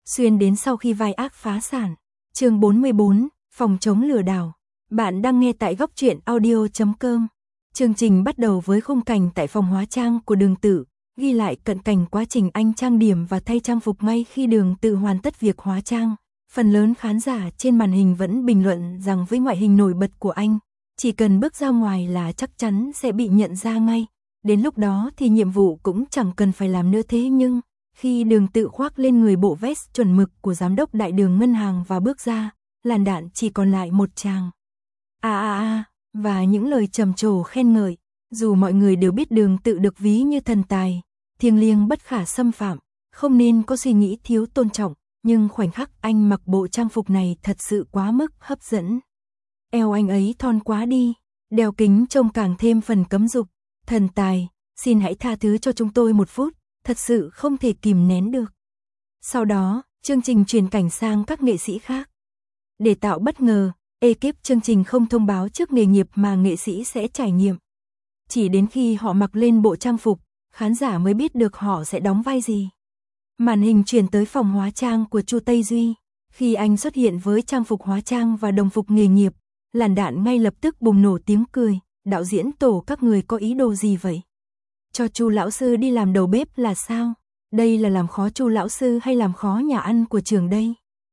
xuyên đến sau khi vai ác phá sản. Chương 44, phòng chống lừa đảo. Bạn đang nghe tại góc truyện audio.com. Chương trình bắt đầu với khung cảnh tại phòng hóa trang của Đường Tự, ghi lại cận cảnh quá trình anh trang điểm và thay trang phục ngay khi Đường Tự hoàn tất việc hóa trang. Phần lớn khán giả trên màn hình vẫn bình luận rằng với ngoại hình nổi bật của anh, chỉ cần bước ra ngoài là chắc chắn sẽ bị nhận ra ngay. Đến lúc đó thì nhiệm vụ cũng chẳng cần phải làm nữa. Thế nhưng, khi Đường Tự khoác lên người bộ vest chuẩn mực của giám đốc đại đường ngân hàng và bước ra, làn đạn chỉ còn lại một tràng và những lời trầm trồ khen ngợi. Dù mọi người đều biết Đường Tự được ví như thần tài, thiêng liêng bất khả xâm phạm, không nên có suy nghĩ thiếu tôn trọng, nhưng khoảnh khắc anh mặc bộ trang phục này thật sự quá mức hấp dẫn. Eo anh ấy thon quá đi, đeo kính trông càng thêm phần cấm dục. Thần tài, xin hãy tha thứ cho chúng tôi một phút, thật sự không thể kìm nén được. Sau đó, chương trình chuyển cảnh sang các nghệ sĩ khác. Để tạo bất ngờ, ekip chương trình không thông báo trước nghề nghiệp mà nghệ sĩ sẽ trải nghiệm. Chỉ đến khi họ mặc lên bộ trang phục, khán giả mới biết được họ sẽ đóng vai gì. Màn hình chuyển tới phòng hóa trang của Chu Tây Duy. Khi anh xuất hiện với trang phục hóa trang và đồng phục nghề nghiệp, làn đạn ngay lập tức bùng nổ tiếng cười. Đạo diễn tổ các người có ý đồ gì vậy? Cho Chu lão sư đi làm đầu bếp là sao? Đây là làm khó Chu lão sư hay làm khó nhà ăn của trường đây?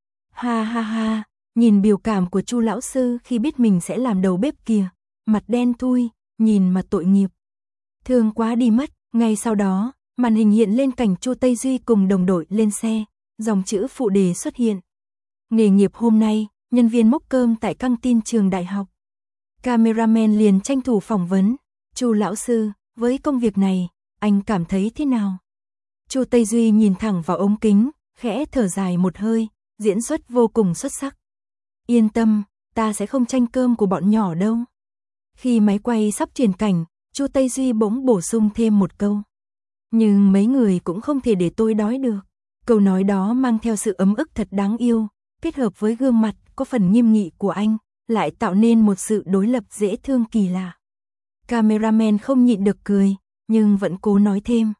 Ha ha ha, nhìn biểu cảm của Chu lão sư khi biết mình sẽ làm đầu bếp kìa, mặt đen thui, nhìn mà tội nghiệp. Thương quá đi mất. Ngay sau đó, màn hình hiện lên cảnh Chu Tây Duy cùng đồng đội lên xe, dòng chữ phụ đề xuất hiện. Nghề nghiệp hôm nay, nhân viên múc cơm tại căng tin trường đại học. Cameraman liền tranh thủ phỏng vấn. Chu lão sư, với công việc này, anh cảm thấy thế nào? Chu Tây Duy nhìn thẳng vào ống kính, khẽ thở dài một hơi, diễn xuất vô cùng xuất sắc. Yên tâm, ta sẽ không tranh cơm của bọn nhỏ đâu. Khi máy quay sắp chuyển cảnh, Chu Tây Duy bỗng bổ sung thêm một câu. Nhưng mấy người cũng không thể để tôi đói được. Câu nói đó mang theo sự ấm ức thật đáng yêu, kết hợp với gương mặt có phần nghiêm nghị của anh, lại tạo nên một sự đối lập dễ thương kỳ lạ. Cameraman không nhịn được cười, nhưng vẫn cố nói thêm.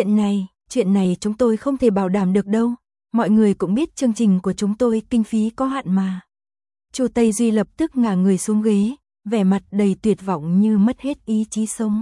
Chuyện này chúng tôi không thể bảo đảm được đâu. Mọi người cũng biết chương trình của chúng tôi kinh phí có hạn mà. Chu Tây Duy lập tức ngả người xuống ghế, vẻ mặt đầy tuyệt vọng như mất hết ý chí sống.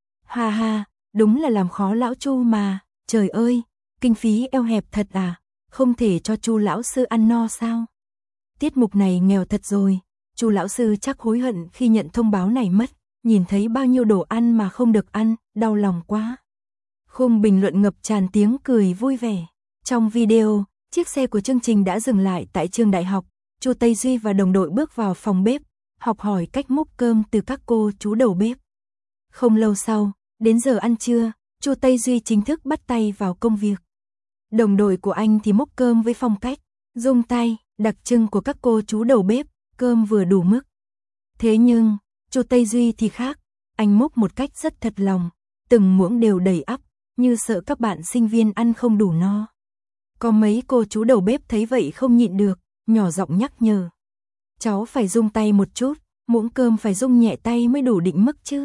Ha ha, đúng là làm khó lão Chu mà. Trời ơi, kinh phí eo hẹp thật à, không thể cho Chu lão sư ăn no sao? Tiết mục này nghèo thật rồi. Chu lão sư chắc hối hận khi nhận thông báo này mất, nhìn thấy bao nhiêu đồ ăn mà không được ăn, đau lòng quá. Khung bình luận ngập tràn tiếng cười vui vẻ. Trong video, chiếc xe của chương trình đã dừng lại tại trường đại học. Chu Tây Duy và đồng đội bước vào phòng bếp, học hỏi cách múc cơm từ các cô chú đầu bếp. Không lâu sau, đến giờ ăn trưa, Chu Tây Duy chính thức bắt tay vào công việc. Đồng đội của anh thì múc cơm với phong cách rung tay đặc trưng của các cô chú đầu bếp, cơm vừa đủ mức. Thế nhưng, Chu Tây Duy thì khác, anh múc một cách rất thật lòng, từng muỗng đều đầy ắp, như sợ các bạn sinh viên ăn không đủ no. Có mấy cô chú đầu bếp thấy vậy không nhịn được, nhỏ giọng nhắc nhở. Cháu phải rung tay một chút, muỗng cơm phải rung nhẹ tay mới đủ định mức chứ.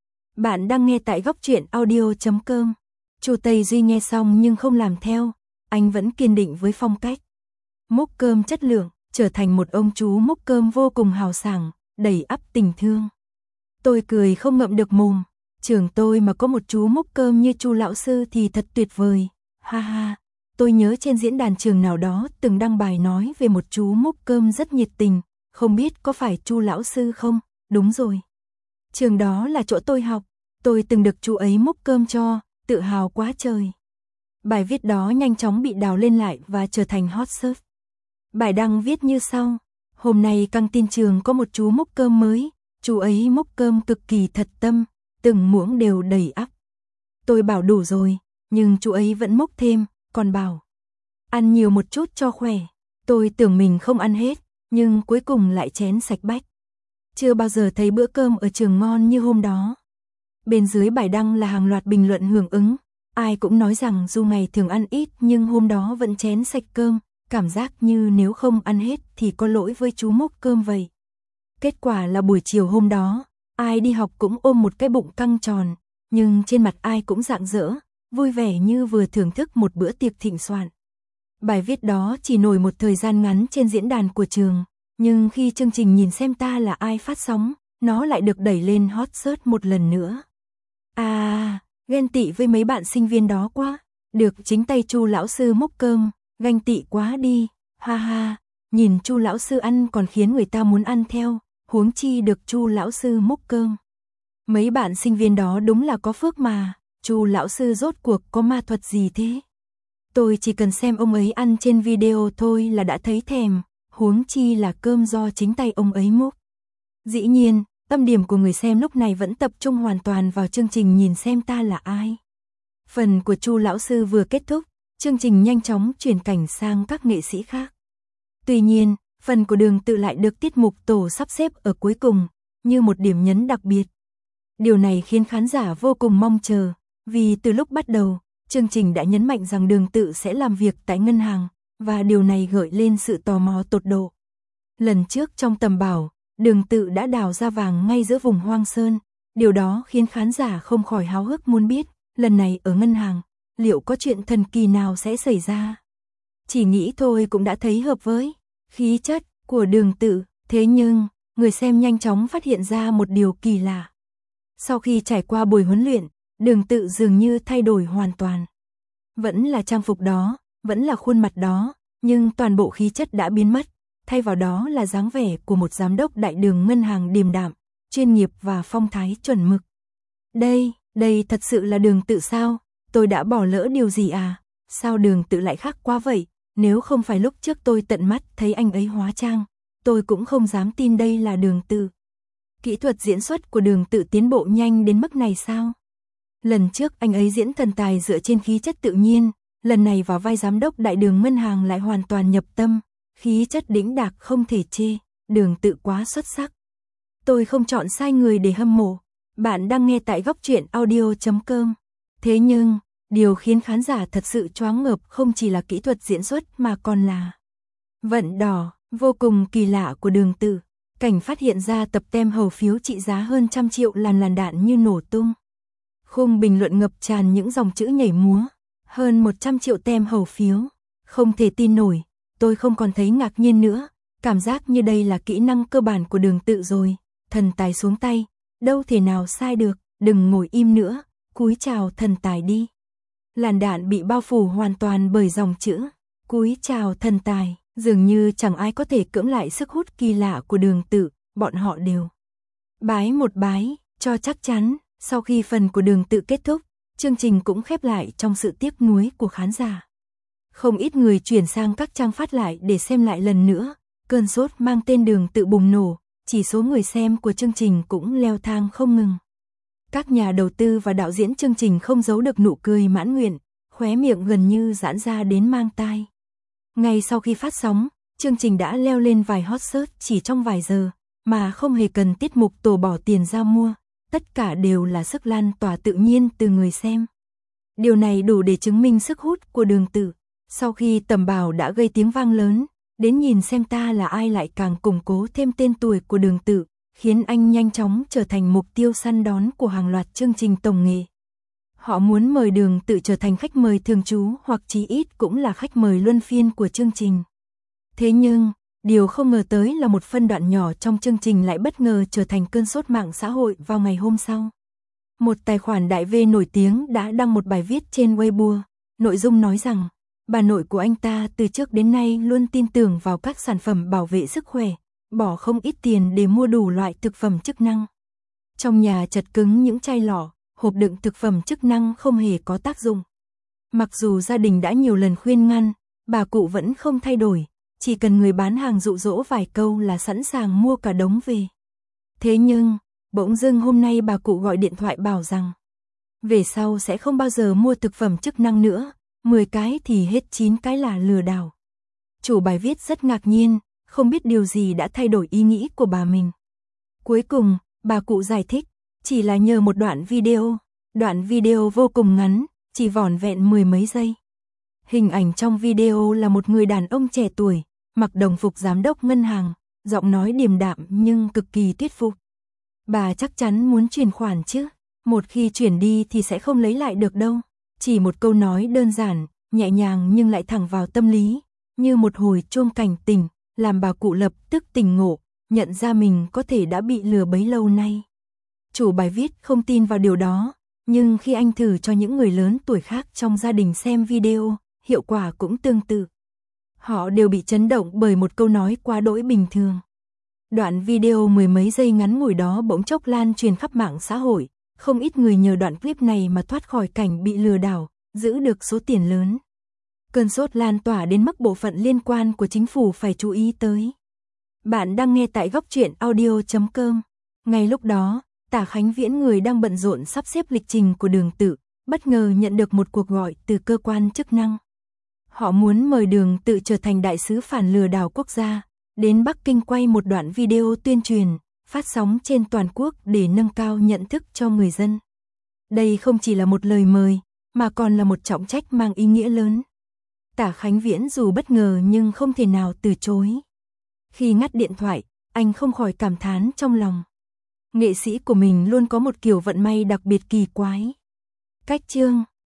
Bạn đang nghe tại góc truyện audio.com. Chu Tây Duy nghe xong nhưng không làm theo, anh vẫn kiên định với phong cách múc cơm chất lượng, trở thành một ông chú múc cơm vô cùng hào sảng, đầy ắp tình thương. Tôi cười không ngậm được mồm, trường tôi mà có một chú múc cơm như Chu lão sư thì thật tuyệt vời. Ha ha, tôi nhớ trên diễn đàn trường nào đó từng đăng bài nói về một chú múc cơm rất nhiệt tình, không biết có phải Chu lão sư không? Đúng rồi. Trường đó là chỗ tôi học, tôi từng được chú ấy múc cơm cho, tự hào quá trời. Bài viết đó nhanh chóng bị đào lên lại và trở thành hot search. Bài đăng viết như sau: hôm nay căng tin trường có một chú múc cơm mới, chú ấy múc cơm cực kỳ thật tâm, từng muỗng đều đầy ắp. Tôi bảo đủ rồi, nhưng chú ấy vẫn múc thêm, còn bảo ăn nhiều một chút cho khỏe. Tôi tưởng mình không ăn hết, nhưng cuối cùng lại chén sạch bách. Chưa bao giờ thấy bữa cơm ở trường ngon như hôm đó. Bên dưới bài đăng là hàng loạt bình luận hưởng ứng, ai cũng nói rằng dù ngày thường ăn ít nhưng hôm đó vẫn chén sạch cơm, cảm giác như nếu không ăn hết thì có lỗi với chú múc cơm vậy. Kết quả là buổi chiều hôm đó, ai đi học cũng ôm một cái bụng căng tròn, nhưng trên mặt ai cũng rạng rỡ, vui vẻ như vừa thưởng thức một bữa tiệc thịnh soạn. Bài viết đó chỉ nổi một thời gian ngắn trên diễn đàn của trường, nhưng khi chương trình Nhìn Xem Ta Là Ai phát sóng, nó lại được đẩy lên hot search một lần nữa. Ghen tị với mấy bạn sinh viên đó quá, được chính tay Chu lão sư múc cơm, ganh tị quá đi, ha ha, nhìn Chu lão sư ăn còn khiến người ta muốn ăn theo, huống chi được Chu lão sư múc cơm. Mấy bạn sinh viên đó đúng là có phước mà, Chu lão sư rốt cuộc có ma thuật gì thế? Tôi chỉ cần xem ông ấy ăn trên video thôi là đã thấy thèm, huống chi là cơm do chính tay ông ấy múc. Dĩ nhiên, tâm điểm của người xem lúc này vẫn tập trung hoàn toàn vào chương trình Nhìn Xem Ta Là Ai. Phần của Chu lão sư vừa kết thúc, chương trình nhanh chóng chuyển cảnh sang các nghệ sĩ khác. Tuy nhiên, phần của Đường Tự lại được tiết mục tổ sắp xếp ở cuối cùng, như một điểm nhấn đặc biệt. Điều này khiến khán giả vô cùng mong chờ, vì từ lúc bắt đầu, chương trình đã nhấn mạnh rằng Đường Tự sẽ làm việc tại ngân hàng, và điều này gợi lên sự tò mò tột độ. Lần trước trong Tầm Bảo, Đường Tự đã đào ra vàng ngay giữa vùng hoang sơn, điều đó khiến khán giả không khỏi háo hức muốn biết, lần này ở ngân hàng, liệu có chuyện thần kỳ nào sẽ xảy ra. Chỉ nghĩ thôi cũng đã thấy hợp với khí chất của Đường Tự, thế nhưng, người xem nhanh chóng phát hiện ra một điều kỳ lạ. Sau khi trải qua buổi huấn luyện, Đường Tự dường như thay đổi hoàn toàn. Vẫn là trang phục đó, vẫn là khuôn mặt đó, nhưng toàn bộ khí chất đã biến mất, thay vào đó là dáng vẻ của một giám đốc đại đường ngân hàng điềm đạm, chuyên nghiệp và phong thái chuẩn mực. Đây thật sự là Đường Tự sao? Tôi đã bỏ lỡ điều gì à? Sao Đường Tự lại khác quá vậy? Nếu không phải lúc trước tôi tận mắt thấy anh ấy hóa trang, tôi cũng không dám tin đây là Đường Tự. Kỹ thuật diễn xuất của Đường Tự tiến bộ nhanh đến mức này sao? Lần trước anh ấy diễn thần tài dựa trên khí chất tự nhiên, lần này vào vai giám đốc đại đường ngân hàng lại hoàn toàn nhập tâm, khí chất đĩnh đạc không thể chê, Đường Tự quá xuất sắc. Tôi không chọn sai người để hâm mộ. Bạn đang nghe tại Góc Truyện Audio.com. Thế nhưng, điều khiến khán giả thật sự choáng ngợp không chỉ là kỹ thuật diễn xuất mà còn là vận đỏ vô cùng kỳ lạ của Đường Tự. Cảnh phát hiện ra tập tem hầu phiếu trị giá hơn 100 triệu làn đạn như nổ tung. Khung bình luận ngập tràn những dòng chữ nhảy múa. Hơn 100 triệu tem hầu phiếu. Không thể tin nổi, tôi không còn thấy ngạc nhiên nữa. Cảm giác như đây là kỹ năng cơ bản của Đường Tự rồi. Thần tài xuống tay, đâu thể nào sai được, đừng ngồi im nữa, cúi chào thần tài đi. Làn đạn bị bao phủ hoàn toàn bởi dòng chữ cúi chào thần tài, dường như chẳng ai có thể cưỡng lại sức hút kỳ lạ của Đường Tự, bọn họ đều bái một bái, cho chắc chắn. Sau khi phần của Đường Tự kết thúc, chương trình cũng khép lại trong sự tiếc nuối của khán giả. Không ít người chuyển sang các trang phát lại để xem lại lần nữa, cơn sốt mang tên Đường Tự bùng nổ, chỉ số người xem của chương trình cũng leo thang không ngừng. Các nhà đầu tư và đạo diễn chương trình không giấu được nụ cười mãn nguyện, khóe miệng gần như giãn ra đến mang tai. Ngay sau khi phát sóng, chương trình đã leo lên vài hot search chỉ trong vài giờ, mà không hề cần tiết mục tổ bỏ tiền ra mua, tất cả đều là sức lan tỏa tự nhiên từ người xem. Điều này đủ để chứng minh sức hút của Đường Tự. Sau khi Tầm Bảo đã gây tiếng vang lớn, đến Nhìn Xem Ta Là Ai lại càng củng cố thêm tên tuổi của Đường Tự, khiến anh nhanh chóng trở thành mục tiêu săn đón của hàng loạt chương trình tổng nghệ. Họ muốn mời Đường Tự trở thành khách mời thường trú hoặc chí ít cũng là khách mời luân phiên của chương trình. Thế nhưng, điều không ngờ tới là một phân đoạn nhỏ trong chương trình lại bất ngờ trở thành cơn sốt mạng xã hội vào ngày hôm sau. Một tài khoản đại V nổi tiếng đã đăng một bài viết trên Weibo, nội dung nói rằng, bà nội của anh ta từ trước đến nay luôn tin tưởng vào các sản phẩm bảo vệ sức khỏe, bỏ không ít tiền để mua đủ loại thực phẩm chức năng. Trong nhà chật cứng những chai lọ, hộp đựng thực phẩm chức năng không hề có tác dụng. Mặc dù gia đình đã nhiều lần khuyên ngăn, bà cụ vẫn không thay đổi, chỉ cần người bán hàng dụ dỗ vài câu là sẵn sàng mua cả đống về. Thế nhưng, bỗng dưng hôm nay bà cụ gọi điện thoại bảo rằng, về sau sẽ không bao giờ mua thực phẩm chức năng nữa, 10 cái thì hết 9 cái là lừa đảo. Chủ bài viết rất ngạc nhiên, không biết điều gì đã thay đổi ý nghĩ của bà mình. Cuối cùng, bà cụ giải thích, chỉ là nhờ một đoạn video vô cùng ngắn, chỉ vỏn vẹn 10 mấy giây. Hình ảnh trong video là một người đàn ông trẻ tuổi, mặc đồng phục giám đốc ngân hàng, giọng nói điềm đạm nhưng cực kỳ thuyết phục. Bà chắc chắn muốn chuyển khoản chứ, một khi chuyển đi thì sẽ không lấy lại được đâu. Chỉ một câu nói đơn giản, nhẹ nhàng nhưng lại thẳng vào tâm lý, như một hồi chuông cảnh tỉnh, làm bà cụ lập tức tỉnh ngộ, nhận ra mình có thể đã bị lừa bấy lâu nay. Chủ bài viết không tin vào điều đó, nhưng khi anh thử cho những người lớn tuổi khác trong gia đình xem video, hiệu quả cũng tương tự. Họ đều bị chấn động bởi một câu nói quá đỗi bình thường. Đoạn video mười mấy giây ngắn ngủi đó bỗng chốc lan truyền khắp mạng xã hội, không ít người nhờ đoạn clip này mà thoát khỏi cảnh bị lừa đảo, giữ được số tiền lớn. Cơn sốt lan tỏa đến mức bộ phận liên quan của chính phủ phải chú ý tới. Bạn đang nghe tại Góc Truyện Audio.com. Ngay lúc đó, Tả Khánh Viễn, người đang bận rộn sắp xếp lịch trình của Đường Tự, bất ngờ nhận được một cuộc gọi từ cơ quan chức năng. Họ muốn mời Đường Tự trở thành đại sứ phản lừa đảo quốc gia, đến Bắc Kinh quay một đoạn video tuyên truyền, phát sóng trên toàn quốc để nâng cao nhận thức cho người dân. Đây không chỉ là một lời mời, mà còn là một trọng trách mang ý nghĩa lớn. Tả Khánh Viễn dù bất ngờ nhưng không thể nào từ chối. Khi ngắt điện thoại, anh không khỏi cảm thán trong lòng. Nghệ sĩ của mình luôn có một kiểu vận may đặc biệt kỳ quái. Cách chương